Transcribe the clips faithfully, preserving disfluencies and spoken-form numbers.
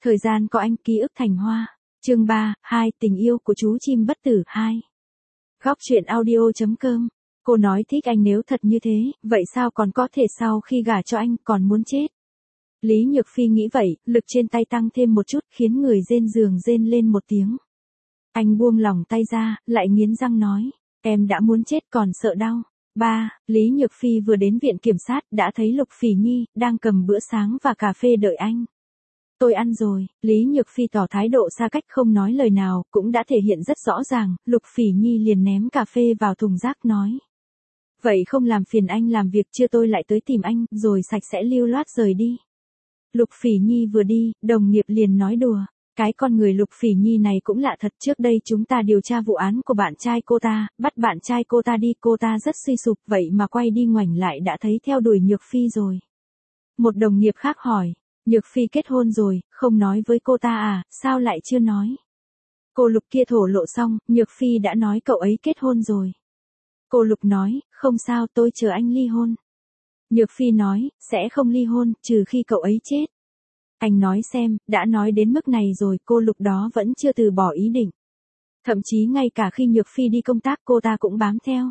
Thời gian có anh, ký ức thành hoa. Chương ba, hai, tình yêu của chú chim bất tử hai. Góc truyện audio.com. Cô nói thích anh nếu thật như thế, vậy sao còn có thể sau khi gả cho anh còn muốn chết? Lý Nhược Phi nghĩ vậy, lực trên tay tăng thêm một chút khiến người rên giường rên lên một tiếng. Anh buông lỏng tay ra, lại nghiến răng nói, em đã muốn chết còn sợ đau. Ba, Lý Nhược Phi vừa đến viện kiểm sát đã thấy Lục Phỉ Nhi đang cầm bữa sáng và cà phê đợi anh. Tôi ăn rồi, Lý Nhược Phi tỏ thái độ xa cách không nói lời nào, cũng đã thể hiện rất rõ ràng, Lục Phỉ Nhi liền ném cà phê vào thùng rác nói. Vậy không làm phiền anh làm việc chưa tôi lại tới tìm anh, rồi sạch sẽ lưu loát rời đi. Lục Phỉ Nhi vừa đi, đồng nghiệp liền nói đùa. Cái con người Lục Phỉ Nhi này cũng lạ thật, trước đây chúng ta điều tra vụ án của bạn trai cô ta, bắt bạn trai cô ta đi, cô ta rất suy sụp, vậy mà quay đi ngoảnh lại đã thấy theo đuổi Nhược Phi rồi. Một đồng nghiệp khác hỏi, Nhược Phi kết hôn rồi, không nói với cô ta à, sao lại chưa nói? Cô Lục kia thổ lộ xong, Nhược Phi đã nói cậu ấy kết hôn rồi. Cô Lục nói, không sao, tôi chờ anh ly hôn. Nhược Phi nói, sẽ không ly hôn, trừ khi cậu ấy chết. Anh nói xem, đã nói đến mức này rồi, cô Lục đó vẫn chưa từ bỏ ý định. Thậm chí ngay cả khi Nhược Phi đi công tác cô ta cũng bám theo.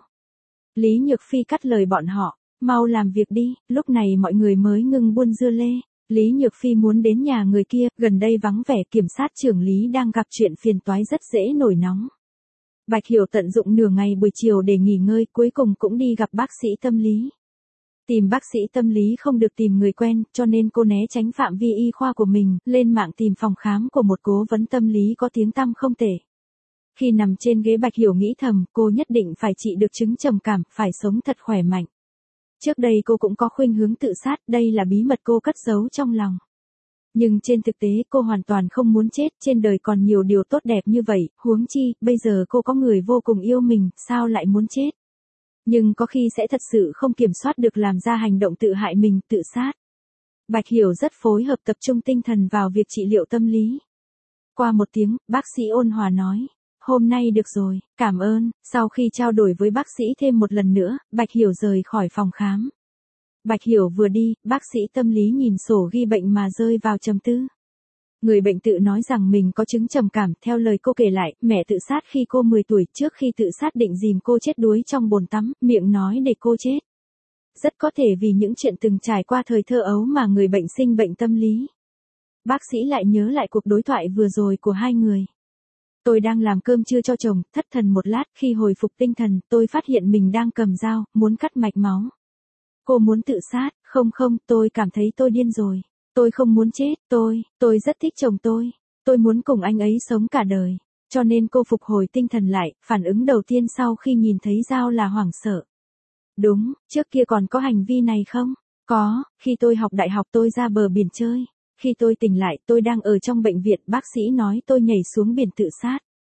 Lý Nhược Phi cắt lời bọn họ, mau làm việc đi, lúc này mọi người mới ngừng buôn dưa lê. Lý Nhược Phi muốn đến nhà người kia, gần đây vắng vẻ, kiểm sát trưởng Lý đang gặp chuyện phiền toái rất dễ nổi nóng. Bạch Hiểu tận dụng nửa ngày buổi chiều để nghỉ ngơi, cuối cùng cũng đi gặp bác sĩ tâm lý. Tìm bác sĩ tâm lý không được tìm người quen, cho nên cô né tránh phạm vi y khoa của mình, lên mạng tìm phòng khám của một cố vấn tâm lý có tiếng tăm không tệ. Khi nằm trên ghế Bạch Hiểu nghĩ thầm, cô nhất định phải trị được chứng trầm cảm, phải sống thật khỏe mạnh. Trước đây cô cũng có khuynh hướng tự sát, đây là bí mật cô cất giấu trong lòng. Nhưng trên thực tế cô hoàn toàn không muốn chết, trên đời còn nhiều điều tốt đẹp như vậy, huống chi, bây giờ cô có người vô cùng yêu mình, sao lại muốn chết? Nhưng có khi sẽ thật sự không kiểm soát được làm ra hành động tự hại mình, tự sát. Bạch Hiểu rất phối hợp tập trung tinh thần vào việc trị liệu tâm lý. Qua một tiếng, bác sĩ ôn hòa nói, hôm nay được rồi, cảm ơn. Sau khi trao đổi với bác sĩ thêm một lần nữa, Bạch Hiểu rời khỏi phòng khám. Bạch Hiểu vừa đi, bác sĩ tâm lý nhìn sổ ghi bệnh mà rơi vào trầm tư. Người bệnh tự nói rằng mình có chứng trầm cảm, theo lời cô kể lại, mẹ tự sát khi cô mười tuổi, trước khi tự sát định dìm cô chết đuối trong bồn tắm, miệng nói để cô chết. Rất có thể vì những chuyện từng trải qua thời thơ ấu mà người bệnh sinh bệnh tâm lý. Bác sĩ lại nhớ lại cuộc đối thoại vừa rồi của hai người. Tôi đang làm cơm trưa cho chồng, thất thần một lát, khi hồi phục tinh thần, tôi phát hiện mình đang cầm dao, muốn cắt mạch máu. Cô muốn tự sát, không không, tôi cảm thấy tôi điên rồi. Tôi không muốn chết, tôi, tôi rất thích chồng tôi. Tôi muốn cùng anh ấy sống cả đời. Cho nên cô phục hồi tinh thần lại, phản ứng đầu tiên sau khi nhìn thấy dao là hoảng sợ. Đúng, trước kia còn có hành vi này không? Có, khi tôi học đại học tôi ra bờ biển chơi. Khi tôi tỉnh lại tôi đang ở trong bệnh viện, bác sĩ nói tôi nhảy xuống biển tự sát.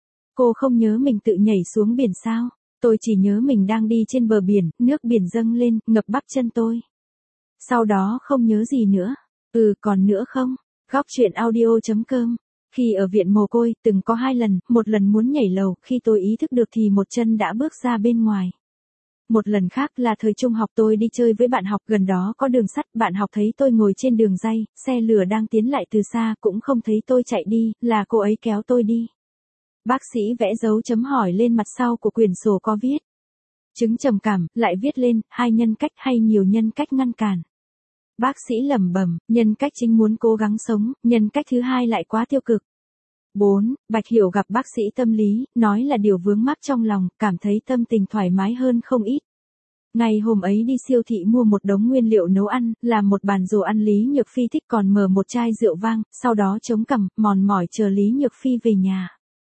Cô không nhớ mình tự nhảy xuống biển sao? Tôi chỉ nhớ mình đang đi trên bờ biển, nước biển dâng lên, ngập bắp chân tôi. Sau đó không nhớ gì nữa. Ừ, còn nữa không? Góc truyện audio.com. Khi ở viện mồ côi, từng có hai lần, một lần muốn nhảy lầu, khi tôi ý thức được thì một chân đã bước ra bên ngoài. Một lần khác là thời trung học tôi đi chơi với bạn học, gần đó có đường sắt, bạn học thấy tôi ngồi trên đường ray, xe lửa đang tiến lại từ xa, cũng không thấy tôi chạy đi, là cô ấy kéo tôi đi. Bác sĩ vẽ dấu chấm hỏi lên mặt sau của quyển sổ có viết. Chứng trầm cảm, lại viết lên, hai nhân cách hay nhiều nhân cách ngăn cản. Bác sĩ lẩm bẩm, nhân cách chính muốn cố gắng sống, nhân cách thứ hai lại quá tiêu cực. bốn. Bạch Hiểu gặp bác sĩ tâm lý, nói là điều vướng mắc trong lòng, cảm thấy tâm tình thoải mái hơn không ít. Ngày hôm ấy đi siêu thị mua một đống nguyên liệu nấu ăn, làm một bàn đồ ăn Lý Nhược Phi thích, còn mở một chai rượu vang, sau đó chống cằm, mòn mỏi chờ Lý Nhược Phi về nhà.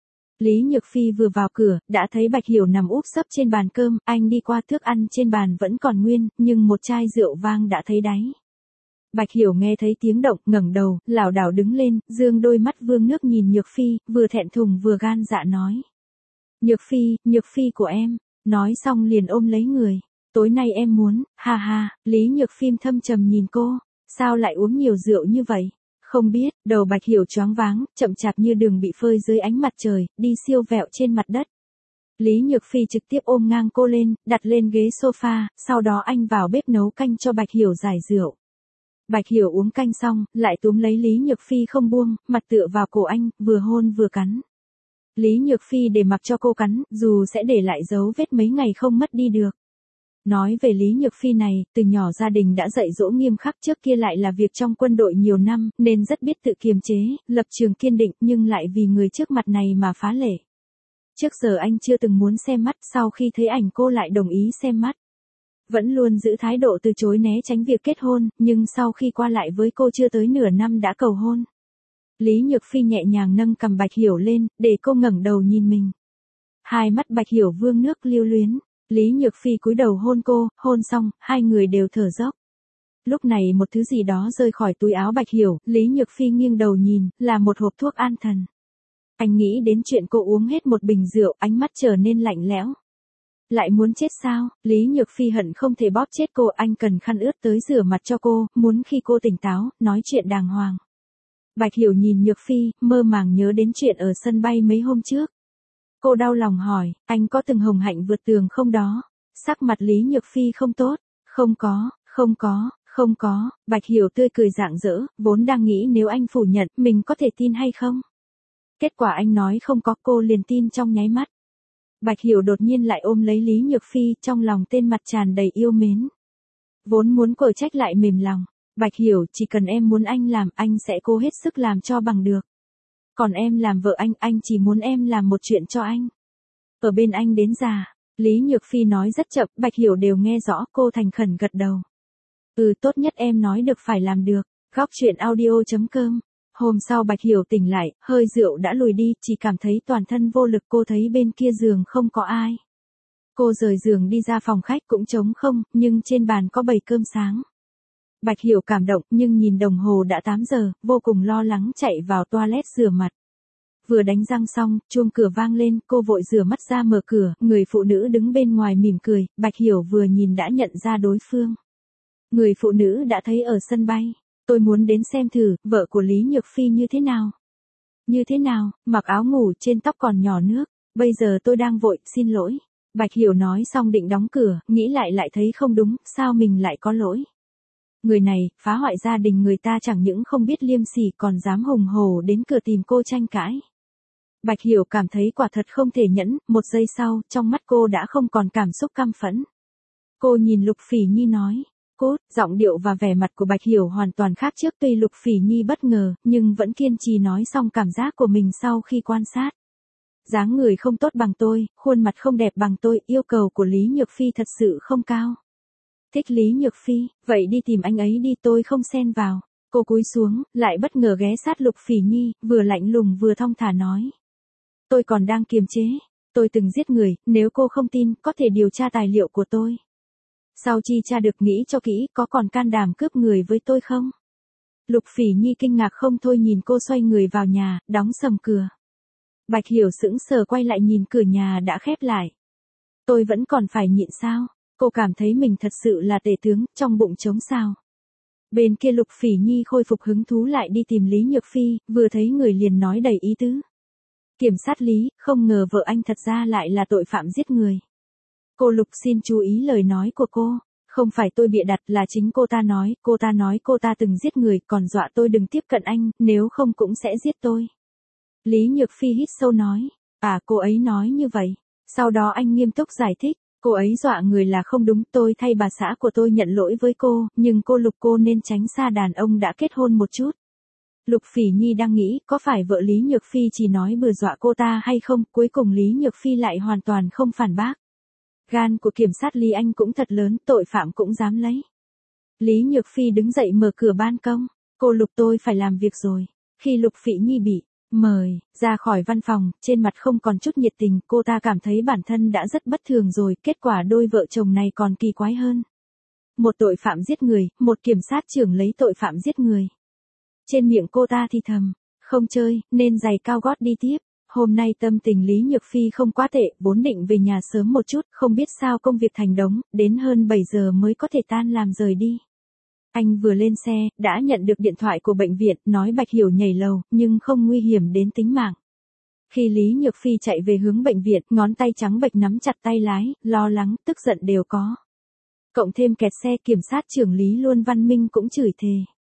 Lý Nhược Phi vừa vào cửa, đã thấy Bạch Hiểu nằm úp sấp trên bàn cơm, anh đi qua, thức ăn trên bàn vẫn còn nguyên, nhưng một chai rượu vang đã thấy đáy. Bạch Hiểu nghe thấy tiếng động, ngẩng đầu, lảo đảo đứng lên, dương đôi mắt vương nước nhìn Nhược Phi, vừa thẹn thùng vừa gan dạ nói. Nhược Phi, Nhược Phi của em, nói xong liền ôm lấy người. Tối nay em muốn, ha ha, Lý Nhược Phi thâm trầm nhìn cô, sao lại uống nhiều rượu như vậy? Không biết, đầu Bạch Hiểu choáng váng, chậm chạp như đường bị phơi dưới ánh mặt trời, đi siêu vẹo trên mặt đất. Lý Nhược Phi trực tiếp ôm ngang cô lên, đặt lên ghế sofa, sau đó anh vào bếp nấu canh cho Bạch Hiểu giải rượu. Bạch Hiểu uống canh xong, lại túm lấy Lý Nhược Phi không buông, mặt tựa vào cổ anh, vừa hôn vừa cắn. Lý Nhược Phi để mặc cho cô cắn, dù sẽ để lại dấu vết mấy ngày không mất đi được. Nói về Lý Nhược Phi này, từ nhỏ gia đình đã dạy dỗ nghiêm khắc, trước kia lại là việc trong quân đội nhiều năm, nên rất biết tự kiềm chế, lập trường kiên định, nhưng lại vì người trước mặt này mà phá lệ. Trước giờ anh chưa từng muốn xem mắt, sau khi thấy ảnh cô lại đồng ý xem mắt. Vẫn luôn giữ thái độ từ chối né tránh việc kết hôn, nhưng sau khi qua lại với cô chưa tới nửa năm đã cầu hôn. Lý Nhược Phi nhẹ nhàng nâng cằm Bạch Hiểu lên, để cô ngẩng đầu nhìn mình. Hai mắt Bạch Hiểu vương nước lưu luyến. Lý Nhược Phi cúi đầu hôn cô, hôn xong, hai người đều thở dốc. Lúc này một thứ gì đó rơi khỏi túi áo Bạch Hiểu, Lý Nhược Phi nghiêng đầu nhìn, là một hộp thuốc an thần. Anh nghĩ đến chuyện cô uống hết một bình rượu, ánh mắt trở nên lạnh lẽo. Lại muốn chết sao? Lý Nhược Phi hận không thể bóp chết cô, anh cần khăn ướt tới rửa mặt cho cô, muốn khi cô tỉnh táo, nói chuyện đàng hoàng. Bạch Hiểu nhìn Nhược Phi, mơ màng nhớ đến chuyện ở sân bay mấy hôm trước. Cô đau lòng hỏi, anh có từng hồng hạnh vượt tường không đó? Sắc mặt Lý Nhược Phi không tốt. Không có, không có, không có. Bạch Hiểu tươi cười rạng rỡ, vốn đang nghĩ nếu anh phủ nhận, mình có thể tin hay không? Kết quả anh nói không có, cô liền tin trong nháy mắt. Bạch Hiểu đột nhiên lại ôm lấy Lý Nhược Phi, trong lòng tên mặt tràn đầy yêu mến. Vốn muốn cở trách lại mềm lòng. Bạch Hiểu, chỉ cần em muốn anh làm, anh sẽ cố hết sức làm cho bằng được. Còn em làm vợ anh, anh chỉ muốn em làm một chuyện cho anh. Ở bên anh đến già. Lý Nhược Phi nói rất chậm, Bạch Hiểu đều nghe rõ, cô thành khẩn gật đầu. Ừ, tốt nhất em nói được phải làm được. Góc truyện audio chấm com. Hôm sau Bạch Hiểu tỉnh lại, hơi rượu đã lùi đi, chỉ cảm thấy toàn thân vô lực, cô thấy bên kia giường không có ai. Cô rời giường đi ra phòng khách cũng trống không, nhưng trên bàn có bầy cơm sáng. Bạch Hiểu cảm động, nhưng nhìn đồng hồ đã tám giờ, vô cùng lo lắng chạy vào toilet rửa mặt. Vừa đánh răng xong, chuông cửa vang lên, cô vội rửa mắt ra mở cửa, người phụ nữ đứng bên ngoài mỉm cười, Bạch Hiểu vừa nhìn đã nhận ra đối phương. Người phụ nữ đã thấy ở sân bay. Tôi muốn đến xem thử, vợ của Lý Nhược Phi như thế nào. Như thế nào, mặc áo ngủ, trên tóc còn nhỏ nước. Bây giờ tôi đang vội, xin lỗi. Bạch Hiểu nói xong định đóng cửa, nghĩ lại lại thấy không đúng, sao mình lại có lỗi. Người này, phá hoại gia đình người ta chẳng những không biết liêm sỉ còn dám hùng hổ đến cửa tìm cô tranh cãi. Bạch Hiểu cảm thấy quả thật không thể nhẫn, một giây sau, trong mắt cô đã không còn cảm xúc căm phẫn. Cô nhìn Lục Phỉ Nhi nói. Cốt, giọng điệu và vẻ mặt của Bạch Hiểu hoàn toàn khác trước, tuy Lục Phỉ Nhi bất ngờ, nhưng vẫn kiên trì nói xong cảm giác của mình sau khi quan sát. Dáng người không tốt bằng tôi, khuôn mặt không đẹp bằng tôi, yêu cầu của Lý Nhược Phi thật sự không cao. Thích Lý Nhược Phi, vậy đi tìm anh ấy đi, tôi không xen vào. Cô cúi xuống, lại bất ngờ ghé sát Lục Phỉ Nhi, vừa lạnh lùng vừa thong thả nói. Tôi còn đang kiềm chế, tôi từng giết người, nếu cô không tin, có thể điều tra tài liệu của tôi. Sau chi tra được nghĩ cho kỹ, có còn can đảm cướp người với tôi không? Lục Phỉ Nhi kinh ngạc không thôi nhìn cô xoay người vào nhà, đóng sầm cửa. Bạch Hiểu sững sờ quay lại nhìn cửa nhà đã khép lại. Tôi vẫn còn phải nhịn sao? Cô cảm thấy mình thật sự là tể tướng, trong bụng trống sao. Bên kia Lục Phỉ Nhi khôi phục hứng thú lại đi tìm Lý Nhược Phi, vừa thấy người liền nói đầy ý tứ. Kiểm sát Lý, không ngờ vợ anh thật ra lại là tội phạm giết người. Cô Lục xin chú ý lời nói của cô, không phải tôi bịa đặt, là chính cô ta nói, cô ta nói cô ta từng giết người, còn dọa tôi đừng tiếp cận anh, nếu không cũng sẽ giết tôi. Lý Nhược Phi hít sâu nói, à cô ấy nói như vậy, sau đó anh nghiêm túc giải thích, cô ấy dọa người là không đúng, tôi thay bà xã của tôi nhận lỗi với cô, nhưng cô Lục cô nên tránh xa đàn ông đã kết hôn một chút. Lục Phỉ Nhi đang nghĩ, có phải vợ Lý Nhược Phi chỉ nói bừa dọa cô ta hay không, cuối cùng Lý Nhược Phi lại hoàn toàn không phản bác. Gan của kiểm sát Lý Anh cũng thật lớn, tội phạm cũng dám lấy. Lý Nhược Phi đứng dậy mở cửa ban công, cô Lục tôi phải làm việc rồi. Khi Lục Phỉ Nhi bị mời ra khỏi văn phòng, trên mặt không còn chút nhiệt tình, cô ta cảm thấy bản thân đã rất bất thường rồi, kết quả đôi vợ chồng này còn kỳ quái hơn. Một tội phạm giết người, một kiểm sát trưởng lấy tội phạm giết người. Trên miệng cô ta thì thầm, không chơi, nên giày cao gót đi tiếp. Hôm nay tâm tình Lý Nhược Phi không quá tệ, vốn định về nhà sớm một chút, không biết sao công việc thành đống, đến hơn bảy giờ mới có thể tan làm rời đi. Anh vừa lên xe, đã nhận được điện thoại của bệnh viện, nói Bạch Hiểu nhảy lầu, nhưng không nguy hiểm đến tính mạng. Khi Lý Nhược Phi chạy về hướng bệnh viện, ngón tay trắng bệch nắm chặt tay lái, lo lắng, tức giận đều có. Cộng thêm kẹt xe, kiểm sát trưởng Lý Luân Văn Minh cũng chửi thề.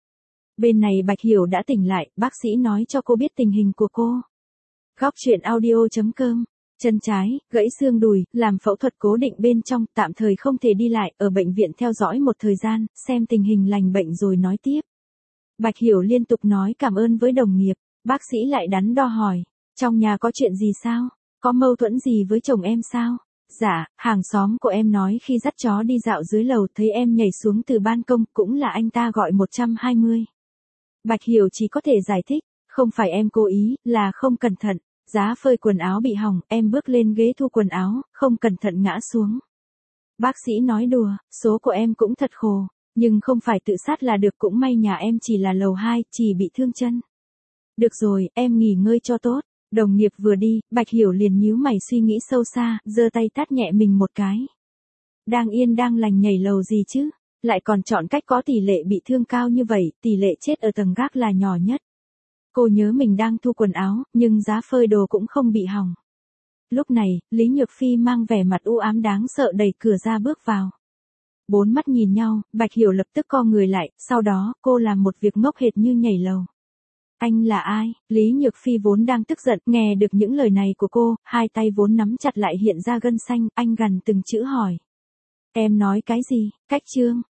Bên này Bạch Hiểu đã tỉnh lại, bác sĩ nói cho cô biết tình hình của cô. Góc chuyện audio.com. Chân trái, gãy xương đùi, làm phẫu thuật cố định bên trong, tạm thời không thể đi lại, ở bệnh viện theo dõi một thời gian, xem tình hình lành bệnh rồi nói tiếp. Bạch Hiểu liên tục nói cảm ơn với đồng nghiệp, bác sĩ lại đắn đo hỏi, trong nhà có chuyện gì sao? Có mâu thuẫn gì với chồng em sao? Dạ, hàng xóm của em nói khi dắt chó đi dạo dưới lầu thấy em nhảy xuống từ ban công, cũng là anh ta gọi một trăm hai mươi. Bạch Hiểu chỉ có thể giải thích, không phải em cố ý, là không cẩn thận, giá phơi quần áo bị hỏng, em bước lên ghế thu quần áo, không cẩn thận ngã xuống. Bác sĩ nói đùa, số của em cũng thật khổ, nhưng không phải tự sát là được, cũng may nhà em chỉ là lầu hai, chỉ bị thương chân. Được rồi, em nghỉ ngơi cho tốt. Đồng nghiệp vừa đi, Bạch Hiểu liền nhíu mày suy nghĩ sâu xa, giơ tay tát nhẹ mình một cái. Đang yên đang lành nhảy lầu gì chứ, lại còn chọn cách có tỷ lệ bị thương cao như vậy, tỷ lệ chết ở tầng gác là nhỏ nhất. Cô nhớ mình đang thu quần áo, nhưng giá phơi đồ cũng không bị hỏng. Lúc này, Lý Nhược Phi mang vẻ mặt u ám đáng sợ đẩy cửa ra bước vào. Bốn mắt nhìn nhau, Bạch Hiểu lập tức co người lại, sau đó, cô làm một việc ngốc hệt như nhảy lầu. Anh là ai? Lý Nhược Phi vốn đang tức giận, nghe được những lời này của cô, hai tay vốn nắm chặt lại hiện ra gân xanh, anh gằn từng chữ hỏi. Em nói cái gì? Cách Trương,